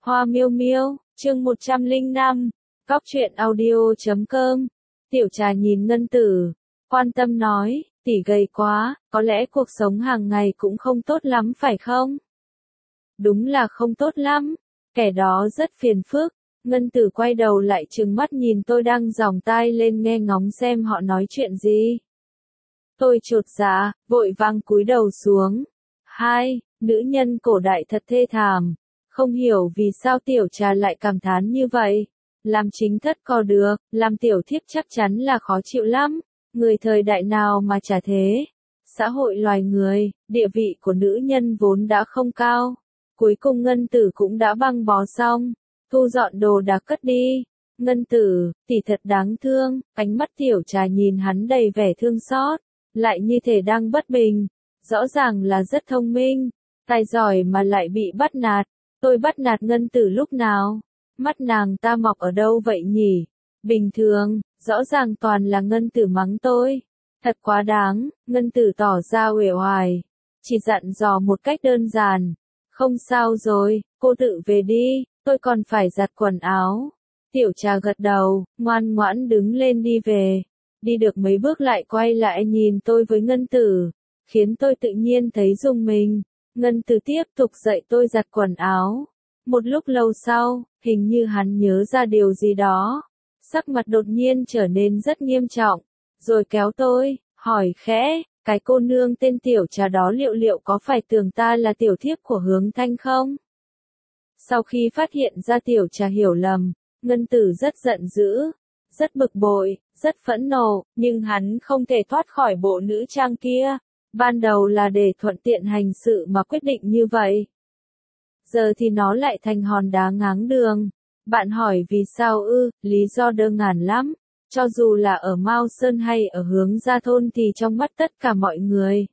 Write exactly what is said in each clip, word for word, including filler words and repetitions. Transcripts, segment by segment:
Hoa miêu miêu, chương một trăm lẻ năm, Cóc truyện audio chấm com. Tiểu Trà nhìn Ngân Tử, quan tâm nói, tỷ gầy quá, có lẽ cuộc sống hàng ngày cũng không tốt lắm phải không? Đúng là không tốt lắm, kẻ đó rất phiền phức. Ngân Tử quay đầu lại trừng mắt nhìn tôi đang giòng tai lên nghe ngóng xem họ nói chuyện gì. Tôi chột dạ, vội vàng cúi đầu xuống. Hai, nữ nhân cổ đại thật thê thảm. Không hiểu vì sao Tiểu Trà lại cảm thán như vậy. Làm chính thất có được, làm tiểu thiếp chắc chắn là khó chịu lắm. Người thời đại nào mà chả thế. Xã hội loài người, địa vị của nữ nhân vốn đã không cao. Cuối cùng Ngân Tử cũng đã băng bó xong. Thu dọn đồ đạc cất đi. Ngân Tử, tỷ thật đáng thương. Ánh mắt Tiểu Trà nhìn hắn đầy vẻ thương xót. Lại như thể đang bất bình. Rõ ràng là rất thông minh. Tài giỏi mà lại bị bắt nạt. Tôi bắt nạt Ngân Tử lúc nào? Mắt nàng ta mọc ở đâu vậy nhỉ? Bình thường, rõ ràng toàn là Ngân Tử mắng tôi. Thật quá đáng, Ngân Tử tỏ ra uể oải. Chỉ dặn dò một cách đơn giản. Không sao rồi, cô tự về đi, tôi còn phải giặt quần áo. Tiểu Trà gật đầu, ngoan ngoãn đứng lên đi về. Đi được mấy bước lại quay lại nhìn tôi với Ngân Tử. Khiến tôi tự nhiên thấy rùng mình. Ngân Tử tiếp tục dạy tôi giặt quần áo. Một lúc lâu sau, hình như hắn nhớ ra điều gì đó. Sắc mặt đột nhiên trở nên rất nghiêm trọng. Rồi kéo tôi, hỏi khẽ, cái cô nương tên Tiểu Trà đó liệu liệu có phải tưởng ta là tiểu thiếp của Hướng Thanh không? Sau khi phát hiện ra Tiểu Trà hiểu lầm, Ngân Tử rất giận dữ, rất bực bội, rất phẫn nộ, nhưng hắn không thể thoát khỏi bộ nữ trang kia. Ban đầu là để thuận tiện hành sự mà quyết định như vậy. Giờ thì nó lại thành hòn đá ngáng đường. Bạn hỏi vì sao ư, lý do đơn giản lắm. Cho dù là ở Mao Sơn hay ở Hướng Gia Thôn thì trong mắt tất cả mọi người.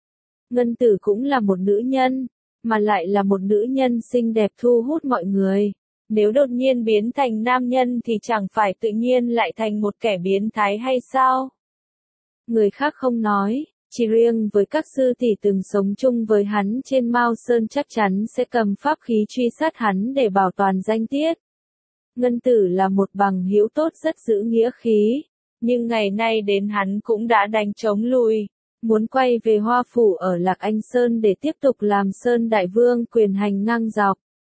Ngân Tử cũng là một nữ nhân, mà lại là một nữ nhân xinh đẹp thu hút mọi người. Nếu đột nhiên biến thành nam nhân thì chẳng phải tự nhiên lại thành một kẻ biến thái hay sao? Người khác không nói. Chỉ riêng với các sư tỷ từng sống chung với hắn trên Mao Sơn chắc chắn sẽ cầm pháp khí truy sát hắn để bảo toàn danh tiết. Ngân Tử là một bằng hữu tốt rất giữ nghĩa khí, nhưng ngày nay đến hắn cũng đã đánh chống lùi, muốn quay về Hoa Phủ ở Lạc Anh Sơn để tiếp tục làm Sơn Đại Vương quyền hành ngang dọc.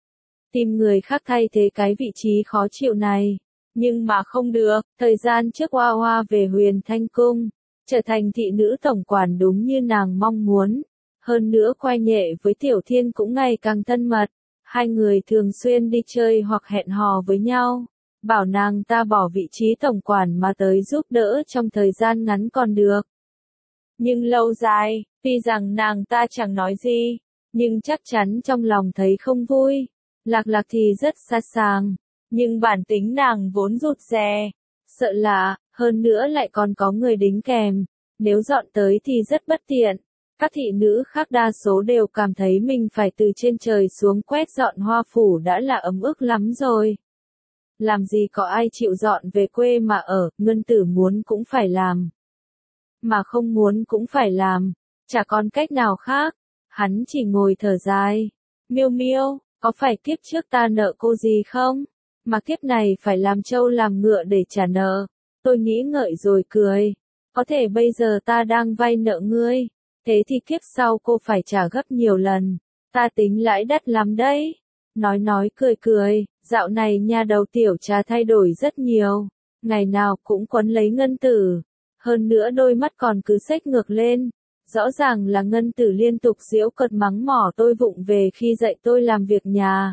Tìm người khác thay thế cái vị trí khó chịu này, nhưng mà không được, thời gian trước Hoa Hoa về Huyền Thanh Cung. Trở thành thị nữ tổng quản đúng như nàng mong muốn. Hơn nữa quay nhẹ với Tiểu Thiên cũng ngày càng thân mật. Hai người thường xuyên đi chơi hoặc hẹn hò với nhau. Bảo nàng ta bỏ vị trí tổng quản mà tới giúp đỡ trong thời gian ngắn còn được. Nhưng lâu dài, tuy rằng nàng ta chẳng nói gì, nhưng chắc chắn trong lòng thấy không vui. Lạc Lạc thì rất xa sàng, nhưng bản tính nàng vốn rụt rè, sợ lạ. Hơn nữa lại còn có người đính kèm, nếu dọn tới thì rất bất tiện. Các thị nữ khác đa số đều cảm thấy mình phải từ trên trời xuống quét dọn Hoa Phủ đã là ấm ức lắm rồi. Làm gì có ai chịu dọn về quê mà ở, Ngân Tử muốn cũng phải làm. Mà không muốn cũng phải làm, chả còn cách nào khác. Hắn chỉ ngồi thở dài. Miêu miêu, có phải kiếp trước ta nợ cô gì không? Mà kiếp này phải làm trâu làm ngựa để trả nợ. Tôi nghĩ ngợi rồi cười. Có thể bây giờ ta đang vay nợ ngươi. Thế thì kiếp sau cô phải trả gấp nhiều lần. Ta tính lãi đắt lắm đấy. Nói nói cười cười. Dạo này nhà đầu Tiểu Trà thay đổi rất nhiều. Ngày nào cũng quấn lấy Ngân Tử. Hơn nữa đôi mắt còn cứ xếch ngược lên. Rõ ràng là Ngân Tử liên tục giễu cợt mắng mỏ tôi vụng về khi dạy tôi làm việc nhà.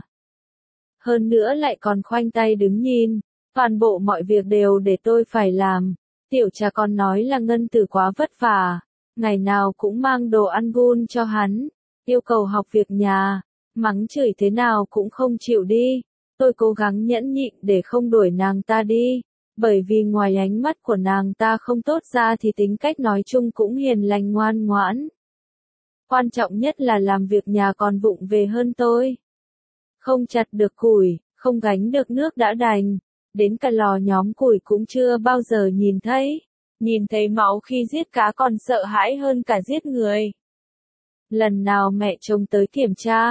Hơn nữa lại còn khoanh tay đứng nhìn. Toàn bộ mọi việc đều để tôi phải làm. Tiểu Trà còn nói là Ngân Tử quá vất vả. Ngày nào cũng mang đồ ăn gun cho hắn. Yêu cầu học việc nhà. Mắng chửi thế nào cũng không chịu đi. Tôi cố gắng nhẫn nhịn để không đuổi nàng ta đi. Bởi vì ngoài ánh mắt của nàng ta không tốt ra thì tính cách nói chung cũng hiền lành ngoan ngoãn. Quan trọng nhất là làm việc nhà còn vụng về hơn tôi. Không chặt được củi, không gánh được nước đã đành. Đến cả lò nhóm củi cũng chưa bao giờ nhìn thấy. Nhìn thấy máu khi giết cá còn sợ hãi hơn cả giết người. Lần nào mẹ chồng tới kiểm tra,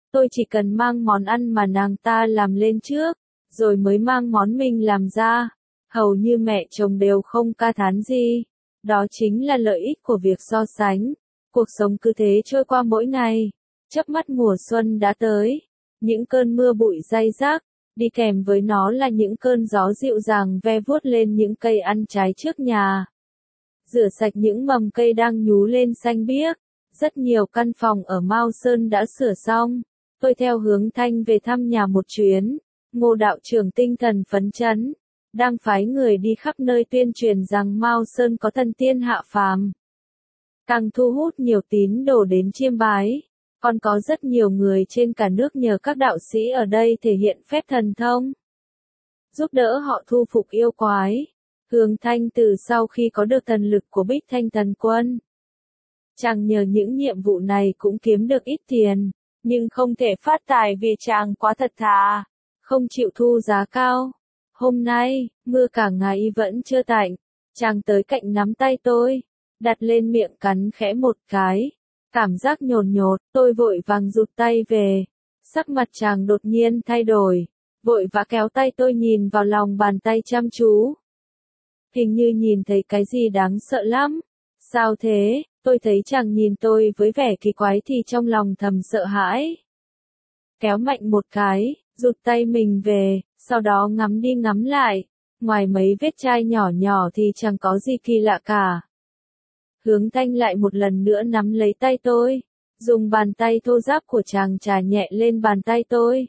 tôi chỉ cần mang món ăn mà nàng ta làm lên trước, rồi mới mang món mình làm ra. Hầu như mẹ chồng đều không ca thán gì. Đó chính là lợi ích của việc so sánh. Cuộc sống cứ thế trôi qua mỗi ngày. Chớp mắt mùa xuân đã tới. Những cơn mưa bụi day rác, đi kèm với nó là những cơn gió dịu dàng ve vuốt lên những cây ăn trái trước nhà. Rửa sạch những mầm cây đang nhú lên xanh biếc. Rất nhiều căn phòng ở Mao Sơn đã sửa xong. Tôi theo Hướng Thanh về thăm nhà một chuyến. Ngô đạo trưởng tinh thần phấn chấn, đang phái người đi khắp nơi tuyên truyền rằng Mao Sơn có thần tiên hạ phàm. Càng thu hút nhiều tín đồ đến chiêm bái. Còn có rất nhiều người trên cả nước nhờ các đạo sĩ ở đây thể hiện phép thần thông, giúp đỡ họ thu phục yêu quái. Hướng Thanh từ sau khi có được thần lực của Bích Thanh Thần Quân, chàng nhờ những nhiệm vụ này cũng kiếm được ít tiền, nhưng không thể phát tài vì chàng quá thật thà, không chịu thu giá cao. Hôm nay, mưa cả ngày vẫn chưa tạnh, chàng tới cạnh nắm tay tôi, đặt lên miệng cắn khẽ một cái. Cảm giác nhồn nhột, tôi vội vàng rụt tay về. Sắc mặt chàng đột nhiên thay đổi, vội vã kéo tay tôi nhìn vào lòng bàn tay chăm chú. Hình như nhìn thấy cái gì đáng sợ lắm. Sao thế? Tôi thấy chàng nhìn tôi với vẻ kỳ quái thì trong lòng thầm sợ hãi. Kéo mạnh một cái, rụt tay mình về, sau đó ngắm đi ngắm lại. Ngoài mấy vết chai nhỏ nhỏ thì chẳng có gì kỳ lạ cả. Hướng Thanh lại một lần nữa nắm lấy tay tôi, dùng bàn tay thô ráp của chàng chà nhẹ lên bàn tay tôi.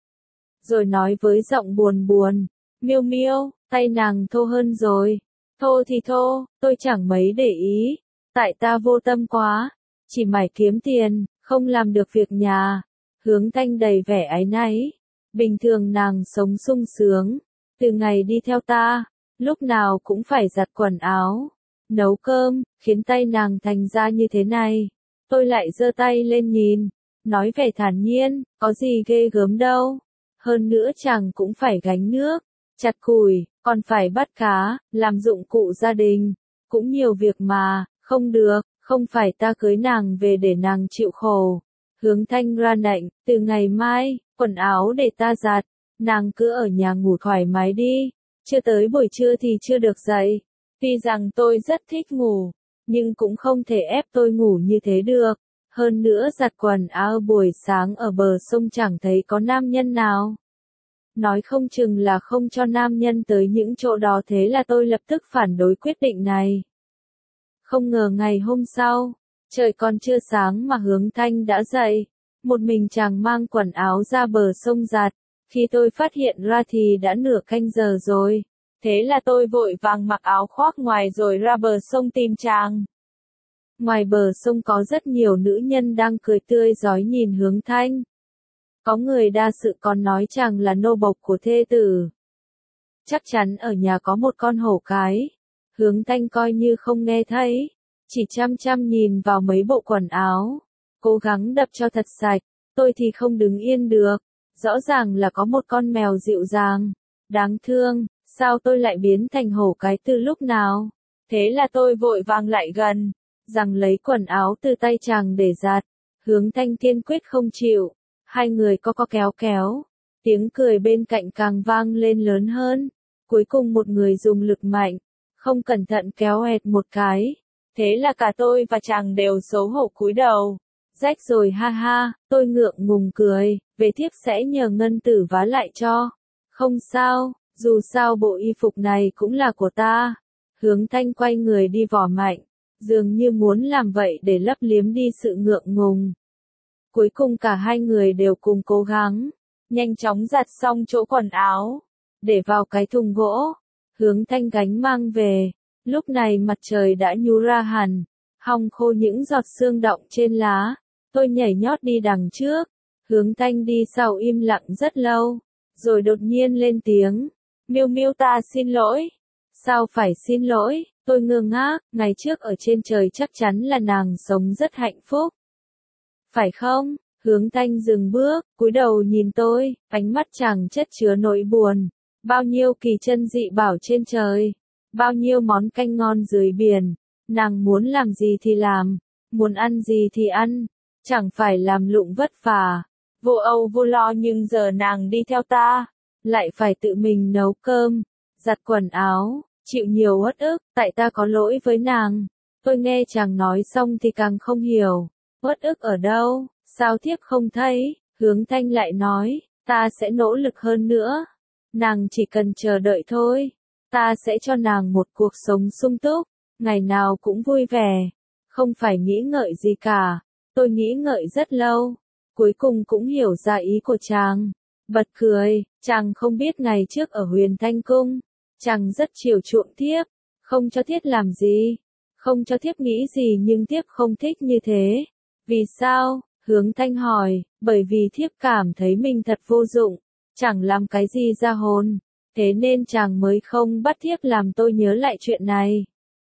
Rồi nói với giọng buồn buồn, Miêu Miêu, tay nàng thô hơn rồi. Thô thì thô, tôi chẳng mấy để ý, tại ta vô tâm quá, chỉ mải kiếm tiền, không làm được việc nhà. Hướng Thanh đầy vẻ áy náy, bình thường nàng sống sung sướng, từ ngày đi theo ta, lúc nào cũng phải giặt quần áo, nấu cơm, khiến tay nàng thành ra như thế này. Tôi lại giơ tay lên nhìn, nói vẻ thản nhiên, có gì ghê gớm đâu. Hơn nữa chàng cũng phải gánh nước, chặt củi, còn phải bắt cá, làm dụng cụ gia đình, cũng nhiều việc mà, không được, không phải ta cưới nàng về để nàng chịu khổ. Hướng Thanh ra lệnh, từ ngày mai, quần áo để ta giặt, nàng cứ ở nhà ngủ thoải mái đi, chưa tới buổi trưa thì chưa được dậy. Tuy rằng tôi rất thích ngủ, nhưng cũng không thể ép tôi ngủ như thế được. Hơn nữa giặt quần áo buổi sáng ở bờ sông chẳng thấy có nam nhân nào. Nói không chừng là không cho nam nhân tới những chỗ đó, thế là tôi lập tức phản đối quyết định này. Không ngờ ngày hôm sau, trời còn chưa sáng mà Hướng Thanh đã dậy. Một mình chàng mang quần áo ra bờ sông giặt. Khi tôi phát hiện ra thì đã nửa canh giờ rồi. Thế là tôi vội vàng mặc áo khoác ngoài rồi ra bờ sông tìm chàng. Ngoài bờ sông có rất nhiều nữ nhân đang cười tươi rói nhìn Hướng Thanh. Có người đa sự còn nói chàng là nô bộc của thê tử. Chắc chắn ở nhà có một con hổ cái. Hướng Thanh coi như không nghe thấy, chỉ chăm chăm nhìn vào mấy bộ quần áo, cố gắng đập cho thật sạch. Tôi thì không đứng yên được, rõ ràng là có một con mèo dịu dàng, đáng thương, sao tôi lại biến thành hổ cái từ lúc nào? Thế là tôi vội vàng lại gần, giằng lấy quần áo từ tay chàng để giặt. Hướng Thanh kiên quyết không chịu, hai người co co kéo kéo, tiếng cười bên cạnh càng vang lên lớn hơn. Cuối cùng một người dùng lực mạnh, không cẩn thận kéo hệt một cái. Thế là cả tôi và chàng đều xấu hổ cúi đầu. Rách rồi ha ha, tôi ngượng ngùng cười, về thiếp sẽ nhờ ngân tử vá lại cho. Không sao, dù sao bộ y phục này cũng là của ta. Hướng Thanh quay người đi vò mạnh, dường như muốn làm vậy để lấp liếm đi sự ngượng ngùng. Cuối cùng cả hai người đều cùng cố gắng, nhanh chóng giặt xong chỗ quần áo, để vào cái thùng gỗ. Hướng Thanh gánh mang về, lúc này mặt trời đã nhú ra hẳn, hong khô những giọt sương đọng trên lá. Tôi nhảy nhót đi đằng trước, Hướng Thanh đi sau im lặng rất lâu, rồi đột nhiên lên tiếng, Miêu Miêu ta xin lỗi. Sao phải xin lỗi? Tôi ngơ ngác, ngày trước ở trên trời chắc chắn là nàng sống rất hạnh phúc. Phải không? Hướng Thanh dừng bước, cúi đầu nhìn tôi, ánh mắt chàng chất chứa nỗi buồn. Bao nhiêu kỳ chân dị bảo trên trời, bao nhiêu món canh ngon dưới biển, nàng muốn làm gì thì làm, muốn ăn gì thì ăn, chẳng phải làm lụng vất vả. vô âu vô lo nhưng giờ nàng đi theo ta, lại phải tự mình nấu cơm, giặt quần áo, chịu nhiều uất ức, tại ta có lỗi với nàng. Tôi nghe chàng nói xong thì càng không hiểu, uất ức ở đâu, sao thiếp không thấy, Hướng Thanh lại nói, ta sẽ nỗ lực hơn nữa, nàng chỉ cần chờ đợi thôi, ta sẽ cho nàng một cuộc sống sung túc, ngày nào cũng vui vẻ, không phải nghĩ ngợi gì cả. Tôi nghĩ ngợi rất lâu, cuối cùng cũng hiểu ra ý của chàng, bật cười, chàng không biết ngày trước ở Huyền Thanh Cung, chàng rất chiều chuộng thiếp, không cho thiếp làm gì, không cho thiếp nghĩ gì nhưng thiếp không thích như thế. Vì sao? Hướng Thanh hỏi, bởi vì thiếp cảm thấy mình thật vô dụng, chẳng làm cái gì ra hồn, thế nên chàng mới không bắt thiếp làm. Tôi nhớ lại chuyện này,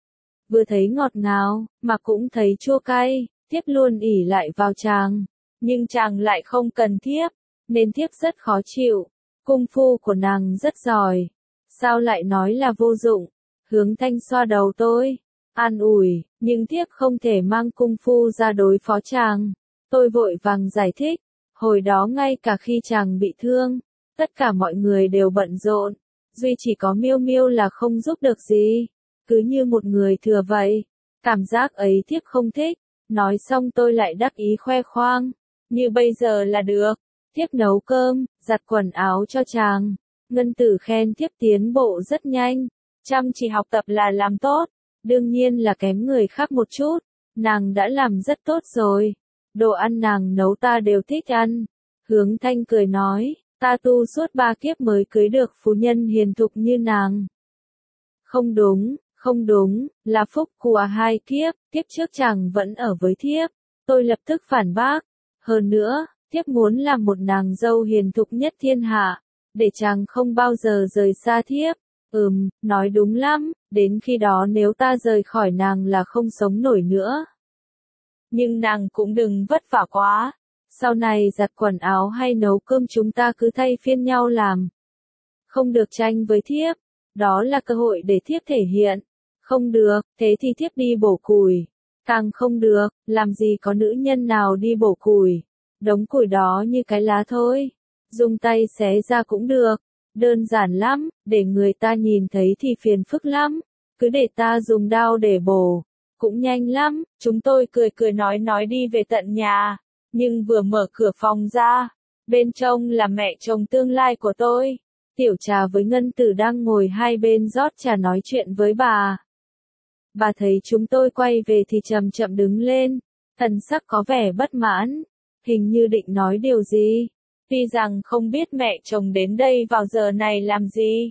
vừa thấy ngọt ngào, mà cũng thấy chua cay, thiếp luôn ỷ lại vào chàng, nhưng chàng lại không cần thiếp, nên thiếp rất khó chịu. Cung phu của nàng rất giỏi, sao lại nói là vô dụng? Hướng Thanh xoa đầu tôi, an ủi, nhưng thiếp không thể mang cung phu ra đối phó chàng. Tôi vội vàng giải thích, hồi đó ngay cả khi chàng bị thương, tất cả mọi người đều bận rộn, duy chỉ có Miêu Miêu là không giúp được gì, cứ như một người thừa vậy. Cảm giác ấy thiếp không thích. Nói xong tôi lại đắc ý khoe khoang, như bây giờ là được, thiếp nấu cơm, giặt quần áo cho chàng. Ngân Tử khen thiếp tiến bộ rất nhanh, chăm chỉ học tập là làm tốt, đương nhiên là kém người khác một chút, nàng đã làm rất tốt rồi, đồ ăn nàng nấu ta đều thích ăn. Hướng Thanh cười nói, ta tu suốt ba kiếp mới cưới được phu nhân hiền thục như nàng. Không đúng, không đúng, là phúc của hai kiếp, kiếp trước chàng vẫn ở với thiếp. Tôi lập tức phản bác, hơn nữa, thiếp muốn làm một nàng dâu hiền thục nhất thiên hạ, để chàng không bao giờ rời xa thiếp. Ừm, nói đúng lắm, đến khi đó nếu ta rời khỏi nàng là không sống nổi nữa. Nhưng nàng cũng đừng vất vả quá, sau này giặt quần áo hay nấu cơm chúng ta cứ thay phiên nhau làm. Không được tranh với thiếp, đó là cơ hội để thiếp thể hiện. Không được, thế thì thiếp đi bổ củi. Càng không được, làm gì có nữ nhân nào đi bổ củi. Đống củi đó như cái lá thôi. Dùng tay xé ra cũng được. Đơn giản lắm, để người ta nhìn thấy thì phiền phức lắm. Cứ để ta dùng dao để bổ. Cũng nhanh lắm. Chúng tôi cười cười nói nói đi về tận nhà. Nhưng vừa mở cửa phòng ra, bên trong là mẹ chồng tương lai của tôi. Tiểu Trà với Ngân Tử đang ngồi hai bên rót trà nói chuyện với bà. Bà thấy chúng tôi quay về thì chậm chậm đứng lên, thần sắc có vẻ bất mãn, hình như định nói điều gì. Tuy rằng không biết mẹ chồng đến đây vào giờ này làm gì,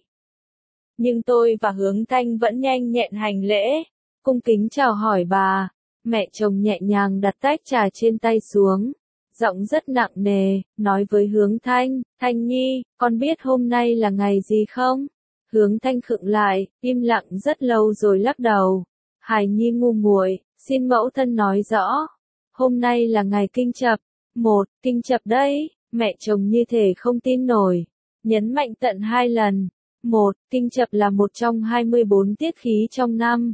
nhưng tôi và Hướng Thanh vẫn nhanh nhẹn hành lễ, cung kính chào hỏi bà. Mẹ chồng nhẹ nhàng đặt tách trà trên tay xuống, giọng rất nặng nề, nói với Hướng Thanh, Thanh Nhi, con biết hôm nay là ngày gì không? Hướng Thanh khựng lại, im lặng rất lâu rồi lắc đầu. Hài Nhi ngu muội, xin mẫu thân nói rõ. Hôm nay là ngày kinh chập. Một, kinh chập đấy, mẹ chồng như thể không tin nổi. Nhấn mạnh tận hai lần. Một, kinh chập là một trong hai mươi bốn tiết khí trong năm.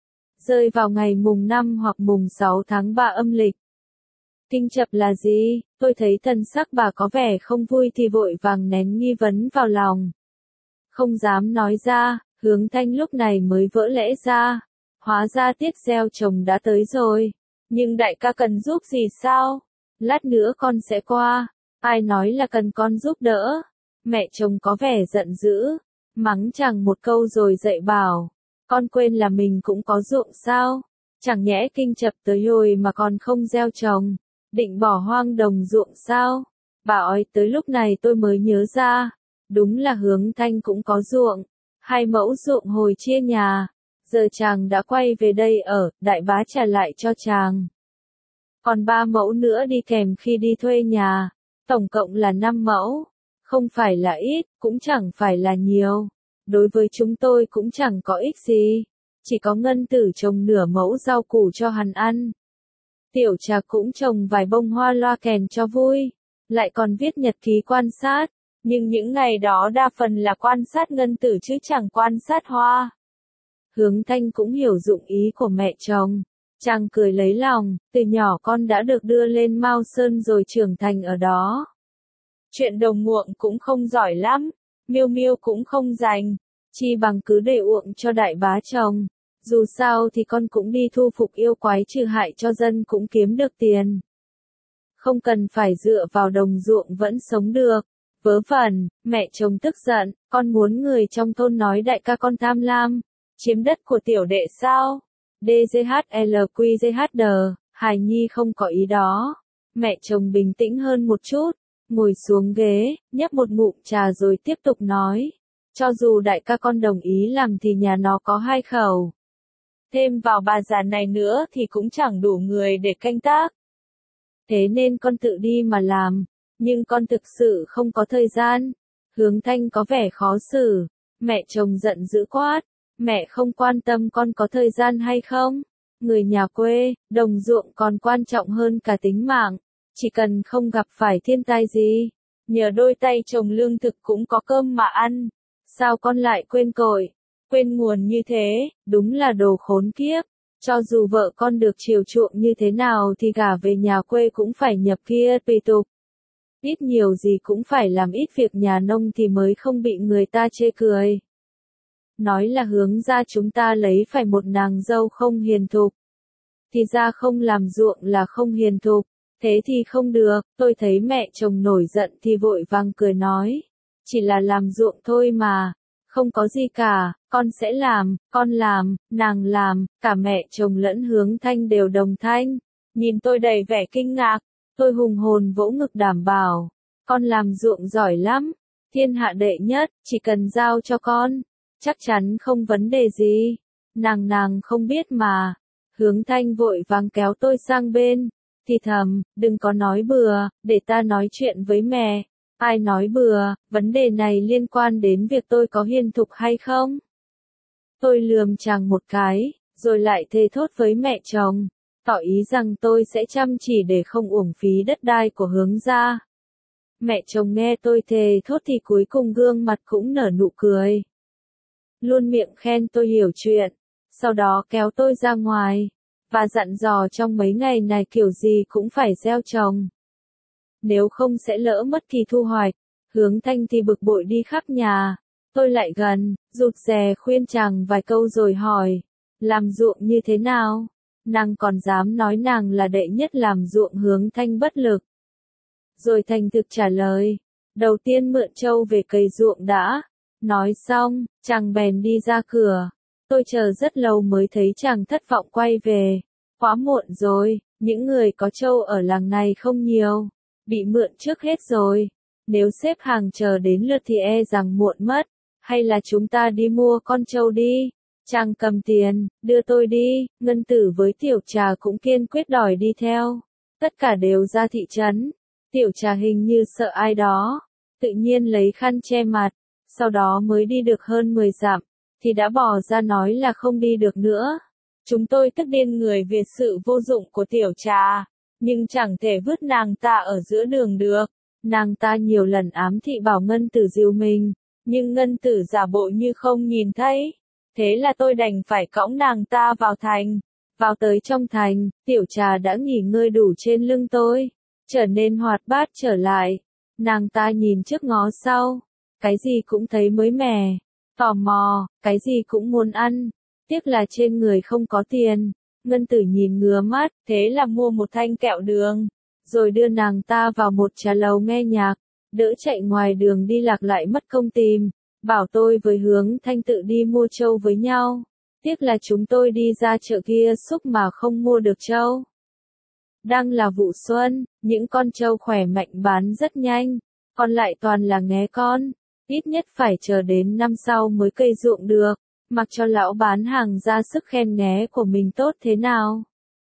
Rơi vào ngày mùng năm hoặc mùng sáu tháng ba âm lịch. Kinh chập là gì? Tôi thấy thần sắc bà có vẻ không vui thì vội vàng nén nghi vấn vào lòng. Không dám nói ra, Hướng Thanh lúc này mới vỡ lẽ ra. Hóa ra tiết gieo trồng đã tới rồi. Nhưng đại ca cần giúp gì sao? Lát nữa con sẽ qua. Ai nói là cần con giúp đỡ? Mẹ chồng có vẻ giận dữ. Mắng chàng một câu rồi dạy bảo. Con quên là mình cũng có ruộng sao? Chẳng nhẽ kinh chập tới rồi mà còn không gieo trồng. Định bỏ hoang đồng ruộng sao? Bà ơi, tới lúc này tôi mới nhớ ra. Đúng là Hướng Thanh cũng có ruộng. Hai mẫu ruộng hồi chia nhà. Giờ chàng đã quay về đây ở, đại bá trả lại cho chàng. Còn ba mẫu nữa đi kèm khi đi thuê nhà. Tổng cộng là năm mẫu. Không phải là ít, cũng chẳng phải là nhiều. Đối với chúng tôi cũng chẳng có ích gì. Chỉ có Ngân Tử trồng nửa mẫu rau củ cho hắn ăn. Tiểu Trà cũng trồng vài bông hoa loa kèn cho vui. Lại còn viết nhật ký quan sát. Nhưng những ngày đó đa phần là quan sát Ngân Tử chứ chẳng quan sát hoa. Hướng Thanh cũng hiểu dụng ý của mẹ chồng. Chàng cười lấy lòng, từ nhỏ con đã được đưa lên Mao Sơn rồi trưởng thành ở đó. chuyện đồng ruộng cũng không giỏi lắm, miêu miêu cũng không rành, chi bằng cứ để uộng cho đại bá chồng, dù sao thì con cũng đi thu phục yêu quái trừ hại cho dân cũng kiếm được tiền. Không cần phải dựa vào đồng ruộng vẫn sống được. Vớ vẩn, mẹ chồng tức giận, con muốn người trong thôn nói đại ca con tham lam, chiếm đất của tiểu đệ sao? đê giê hát lờ quy giê hát đê, hài nhi không có ý đó. Mẹ chồng bình tĩnh hơn một chút, ngồi xuống ghế, nhấp một ngụm trà rồi tiếp tục nói. Cho dù đại ca con đồng ý làm thì nhà nó có hai khẩu. Thêm vào bà già này nữa thì cũng chẳng đủ người để canh tác. Thế nên con tự đi mà làm. Nhưng con thực sự không có thời gian. Hướng Thanh có vẻ khó xử. Mẹ chồng giận dữ quát. Mẹ không quan tâm con có thời gian hay không. Người nhà quê, đồng ruộng còn quan trọng hơn cả tính mạng. Chỉ cần không gặp phải thiên tai gì. Nhờ đôi tay chồng lương thực cũng có cơm mà ăn. Sao con lại quên cội, quên nguồn như thế, đúng là đồ khốn kiếp. Cho dù vợ con được chiều chuộng như thế nào thì gả về nhà quê cũng phải nhập kia tùy tục. Ít nhiều gì cũng phải làm ít việc nhà nông thì mới không bị người ta chê cười. Nói là hướng ra chúng ta lấy phải một nàng dâu không hiền thục. Thì ra không làm ruộng là không hiền thục, thế thì không được, tôi thấy mẹ chồng nổi giận thì vội vàng cười nói. Chỉ là làm ruộng thôi mà, không có gì cả, con sẽ làm, con làm, nàng làm, cả mẹ chồng lẫn Hướng Thanh đều đồng thanh. Nhìn tôi đầy vẻ kinh ngạc, tôi hùng hồn vỗ ngực đảm bảo, con làm ruộng giỏi lắm, thiên hạ đệ nhất, chỉ cần giao cho con, chắc chắn không vấn đề gì. Nàng nàng không biết mà. Hướng Thanh vội vàng kéo tôi sang bên, thì thầm, đừng có nói bừa, để ta nói chuyện với mẹ. Ai nói bừa, vấn đề này liên quan đến việc tôi có hiền thục hay không? Tôi lườm chàng một cái, rồi lại thề thốt với mẹ chồng, tỏ ý rằng tôi sẽ chăm chỉ để không uổng phí đất đai của Hướng gia. Mẹ chồng nghe tôi thề thốt thì cuối cùng gương mặt cũng nở nụ cười. Luôn miệng khen tôi hiểu chuyện, sau đó kéo tôi ra ngoài, và dặn dò trong mấy ngày này kiểu gì cũng phải gieo trồng. Nếu không sẽ lỡ mất kỳ thu hoạch. Hướng Thanh thì bực bội đi khắp nhà. Tôi lại gần, rụt rè khuyên chàng vài câu rồi hỏi. Làm ruộng như thế nào? Nàng còn dám nói nàng là đệ nhất làm ruộng. Hướng Thanh bất lực. Rồi thành thực trả lời. Đầu tiên mượn trâu về cày ruộng đã. Nói xong, chàng bèn đi ra cửa. Tôi chờ rất lâu mới thấy chàng thất vọng quay về. Quá muộn rồi, những người có trâu ở làng này không nhiều. Bị mượn trước hết rồi. Nếu xếp hàng chờ đến lượt thì e rằng muộn mất. Hay là chúng ta đi mua con trâu đi. Chàng cầm tiền, đưa tôi đi. Ngân Tử với Tiểu Trà cũng kiên quyết đòi đi theo. Tất cả đều ra thị trấn. Tiểu Trà hình như sợ ai đó. Tự nhiên lấy khăn che mặt. Sau đó mới đi được hơn mười dặm. Thì đã bỏ ra nói là không đi được nữa. Chúng tôi tức điên người vì sự vô dụng của Tiểu Trà. Nhưng chẳng thể vứt nàng ta ở giữa đường được. Nàng ta nhiều lần ám thị bảo Ngân Tử dìu mình, nhưng Ngân Tử giả bộ như không nhìn thấy. Thế là tôi đành phải cõng nàng ta vào thành. Vào tới trong thành, Tiểu Trà đã nghỉ ngơi đủ trên lưng tôi, trở nên hoạt bát trở lại. Nàng ta nhìn trước ngó sau, cái gì cũng thấy mới mẻ, tò mò, cái gì cũng muốn ăn. Tiếc là trên người không có tiền. Ngân Tử nhìn ngứa mắt, thế là mua một thanh kẹo đường, rồi đưa nàng ta vào một trà lầu nghe nhạc, đỡ chạy ngoài đường đi lạc lại mất công tìm, bảo tôi với Hướng Thanh tự đi mua trâu với nhau. Tiếc là chúng tôi đi ra chợ kia xúc mà không mua được trâu. Đang là vụ xuân, những con trâu khỏe mạnh bán rất nhanh, còn lại toàn là nghé con, ít nhất phải chờ đến năm sau mới cây ruộng được. Mặc cho lão bán hàng ra sức khen nghé của mình tốt thế nào.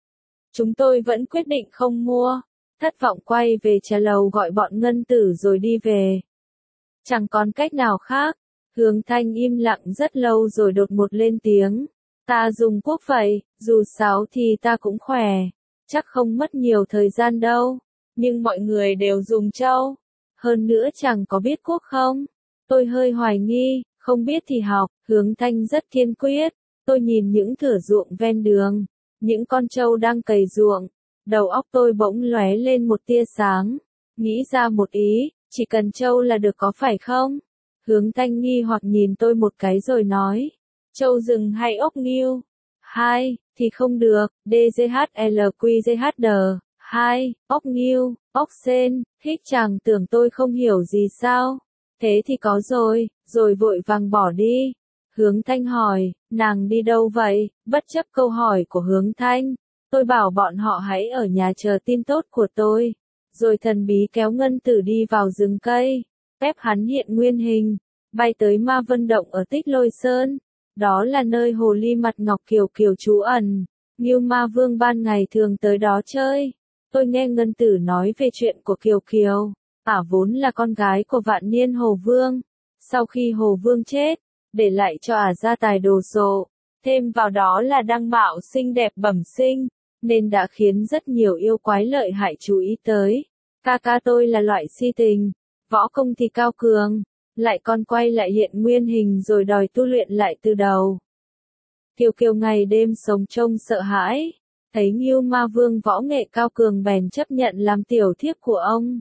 Chúng tôi vẫn quyết định không mua, thất vọng quay về trà lầu gọi bọn Ngân Tử rồi đi về. Chẳng còn cách nào khác, Hướng Thanh im lặng rất lâu rồi đột ngột lên tiếng. Ta dùng cuốc vậy, dù sao thì ta cũng khỏe, chắc không mất nhiều thời gian đâu, nhưng mọi người đều dùng trâu. Hơn nữa chẳng có biết cuốc không? Tôi hơi hoài nghi. Không biết thì học, Hướng Thanh rất kiên quyết. Tôi nhìn những thửa ruộng ven đường, những con trâu đang cày ruộng, đầu óc tôi bỗng lóe lên một tia sáng, nghĩ ra một ý, Chỉ cần trâu là được có phải không? Hướng Thanh nghi hoặc nhìn tôi một cái rồi nói. Trâu rừng hay ốc ngưu? Hai, thì không được, đê giê hát lờ quy giê hát đờ. Hai, ốc ngưu, ốc sên, thích chàng tưởng tôi không hiểu gì sao? Thế thì có rồi, rồi vội vàng bỏ đi. Hướng Thanh hỏi, nàng đi đâu vậy? Bất chấp câu hỏi của Hướng Thanh, tôi bảo bọn họ hãy ở nhà chờ tin tốt của tôi. Rồi thần bí kéo Ngân Tử đi vào rừng cây, ép hắn hiện nguyên hình, bay tới Ma Vân Động ở Tích Lôi Sơn. Đó là nơi hồ ly mặt ngọc Kiều Kiều trú ẩn. Ngưu Ma Vương ban ngày thường tới đó chơi. Tôi nghe Ngân Tử nói về chuyện của Kiều Kiều. Ả vốn là con gái của vạn niên Hồ Vương. Sau khi Hồ Vương chết, để lại cho Ả gia tài đồ sộ. Thêm vào đó là đăng mạo xinh đẹp bẩm sinh, nên đã khiến rất nhiều yêu quái lợi hại chú ý tới. Ca ca tôi là loại si tình, võ công thì cao cường, lại còn quay lại hiện nguyên hình rồi đòi tu luyện lại từ đầu. Kiều Kiều ngày đêm sống trông sợ hãi, thấy Ngưu Ma Vương võ nghệ cao cường bèn chấp nhận làm tiểu thiếp của ông.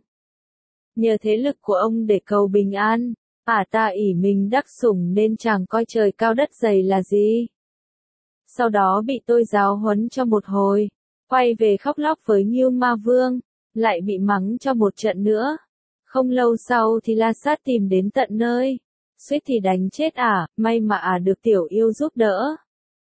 Nhờ thế lực của ông để cầu bình an, ả ta ỷ mình đắc sủng nên chẳng coi trời cao đất dày là gì. Sau đó bị tôi giáo huấn cho một hồi, quay về khóc lóc với Ngưu Ma Vương, lại bị mắng cho một trận nữa. Không lâu sau thì La Sát tìm đến tận nơi, suýt thì đánh chết ả, may mà ả được tiểu yêu giúp đỡ.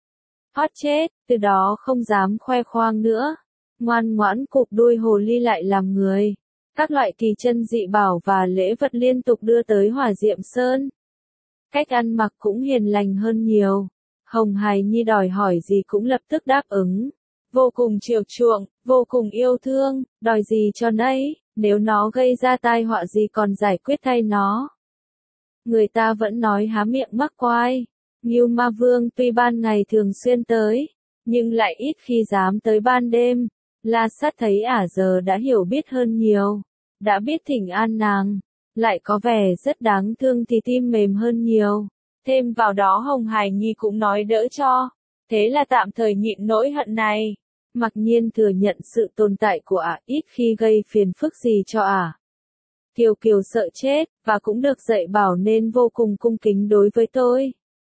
Hót chết, từ đó không dám khoe khoang nữa, ngoan ngoãn cụp đuôi hồ ly lại làm người. Các loại kỳ chân dị bảo và lễ vật liên tục đưa tới Hỏa Diệm Sơn. Cách ăn mặc cũng hiền lành hơn nhiều. Hồng Hải Nhi đòi hỏi gì cũng lập tức đáp ứng. Vô cùng chiều chuộng, vô cùng yêu thương, đòi gì cho nấy, nếu nó gây ra tai họa gì còn giải quyết thay nó. Người ta vẫn nói há miệng mắc quai. Ngưu Ma Vương tuy ban ngày thường xuyên tới, nhưng lại ít khi dám tới ban đêm. La Sát thấy ả giờ đã hiểu biết hơn nhiều, đã biết thỉnh an nàng, lại có vẻ rất đáng thương thì tim mềm hơn nhiều. Thêm vào đó Hồng Hải Nhi cũng nói đỡ cho, thế là tạm thời nhịn nỗi hận này. Mặc nhiên thừa nhận sự tồn tại của ả ít khi gây phiền phức gì cho ả. Kiều Kiều sợ chết, và cũng được dạy bảo nên vô cùng cung kính đối với tôi.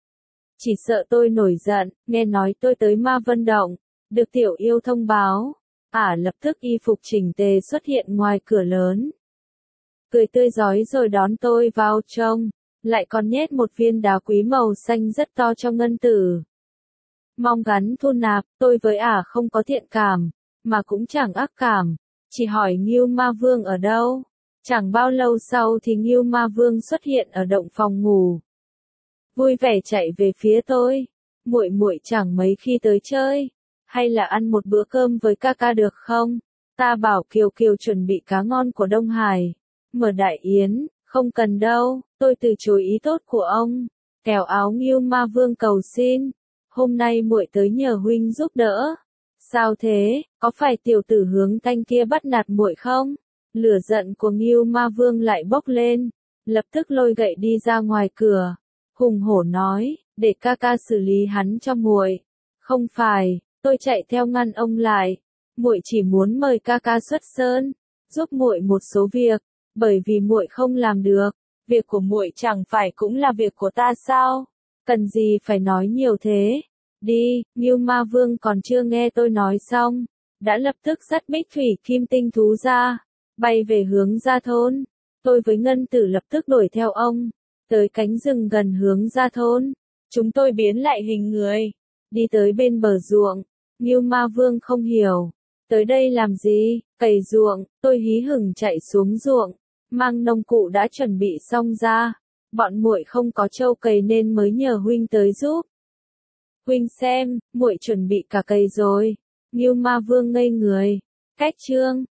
Chỉ sợ tôi nổi giận, nghe nói tôi tới Ma Vân Động, được tiểu yêu thông báo. Ả lập tức y phục chỉnh tề xuất hiện ngoài cửa lớn. Cười tươi rói rồi đón tôi vào trong, lại còn nhét một viên đá quý màu xanh rất to cho Ngân Tử. Mong gắn thu nạp, tôi với ả không có thiện cảm, mà cũng chẳng ác cảm, chỉ hỏi Ngưu Ma Vương ở đâu. Chẳng bao lâu sau thì Ngưu Ma Vương xuất hiện ở động phòng ngủ. Vui vẻ chạy về phía tôi, muội muội chẳng mấy khi tới chơi, hay là ăn một bữa cơm với ca ca được không? Ta bảo Kiều Kiều chuẩn bị cá ngon của Đông Hải, mở đại yến, không cần đâu, tôi từ chối ý tốt của ông. Kẻo áo Ngưu Ma Vương cầu xin, hôm nay muội tới nhờ huynh giúp đỡ. Sao thế, có phải tiểu tử Hướng Thanh kia bắt nạt muội không? Lửa giận của Ngưu Ma Vương lại bốc lên, lập tức lôi gậy đi ra ngoài cửa, hùng hổ nói, để ca ca xử lý hắn cho muội. Không phải, tôi chạy theo ngăn ông lại, muội chỉ muốn mời ca ca xuất sơn, giúp muội một số việc, bởi vì muội không làm được, việc của muội chẳng phải cũng là việc của ta sao? Cần gì phải nói nhiều thế? Đi, Ngưu Ma Vương còn chưa nghe tôi nói xong, đã lập tức dắt Bích Thủy Kim Tinh thú ra, bay về hướng Gia Thôn. Tôi với Ngân Tử lập tức đuổi theo ông, tới cánh rừng gần hướng Gia Thôn. Chúng tôi biến lại hình người, đi tới bên bờ ruộng. Ngưu Ma Vương không hiểu, tới đây làm gì? Cày ruộng. Tôi hí hửng chạy xuống ruộng, mang nông cụ đã chuẩn bị xong ra. Bọn muội không có trâu cày nên mới nhờ huynh tới giúp. Huynh xem, muội chuẩn bị cả cày rồi. Ngưu Ma Vương ngây người. Cách chương